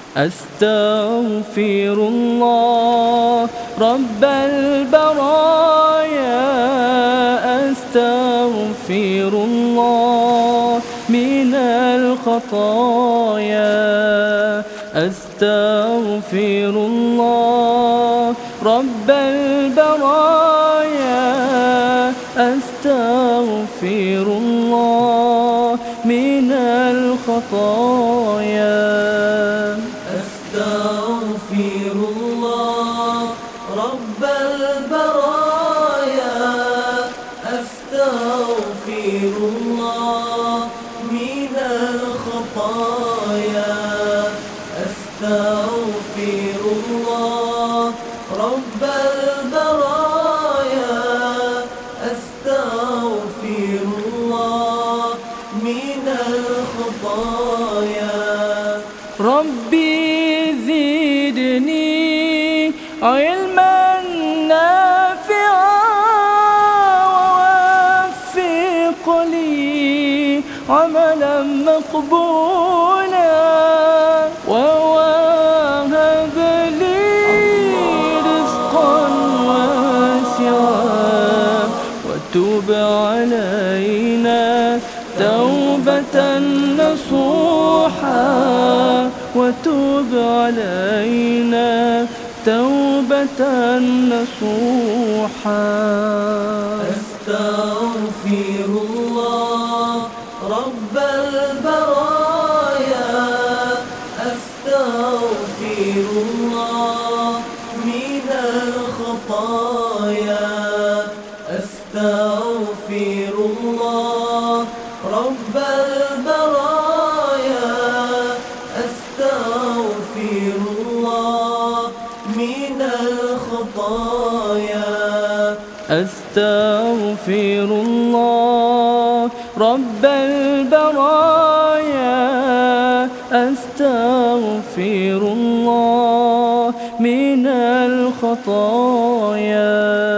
أستغفر الله رب البرايا، أستغفر الله من الخطايا، أستغفر الله رب البرايا، أستغفر الله من الخطايا. أستغفر الله رب البرايا، أستغفر الله من الخطايا، أستغفر الله رب البرايا، أستغفر الله من الخطايا. ربي زدني علما نافعا، ووفق لي عملا مقبولا، ووهب لي رزقا واسعا، وتب علينا توبة نصوحا، وتب علينا توبة نصوحا. أستغفر الله رب البرايا، أستغفر الله من الخطايا، أستغفر الله رب البرايا، أستغفر الله من الخطايا. أستغفر الله رب البرايا، أستغفر الله من الخطايا.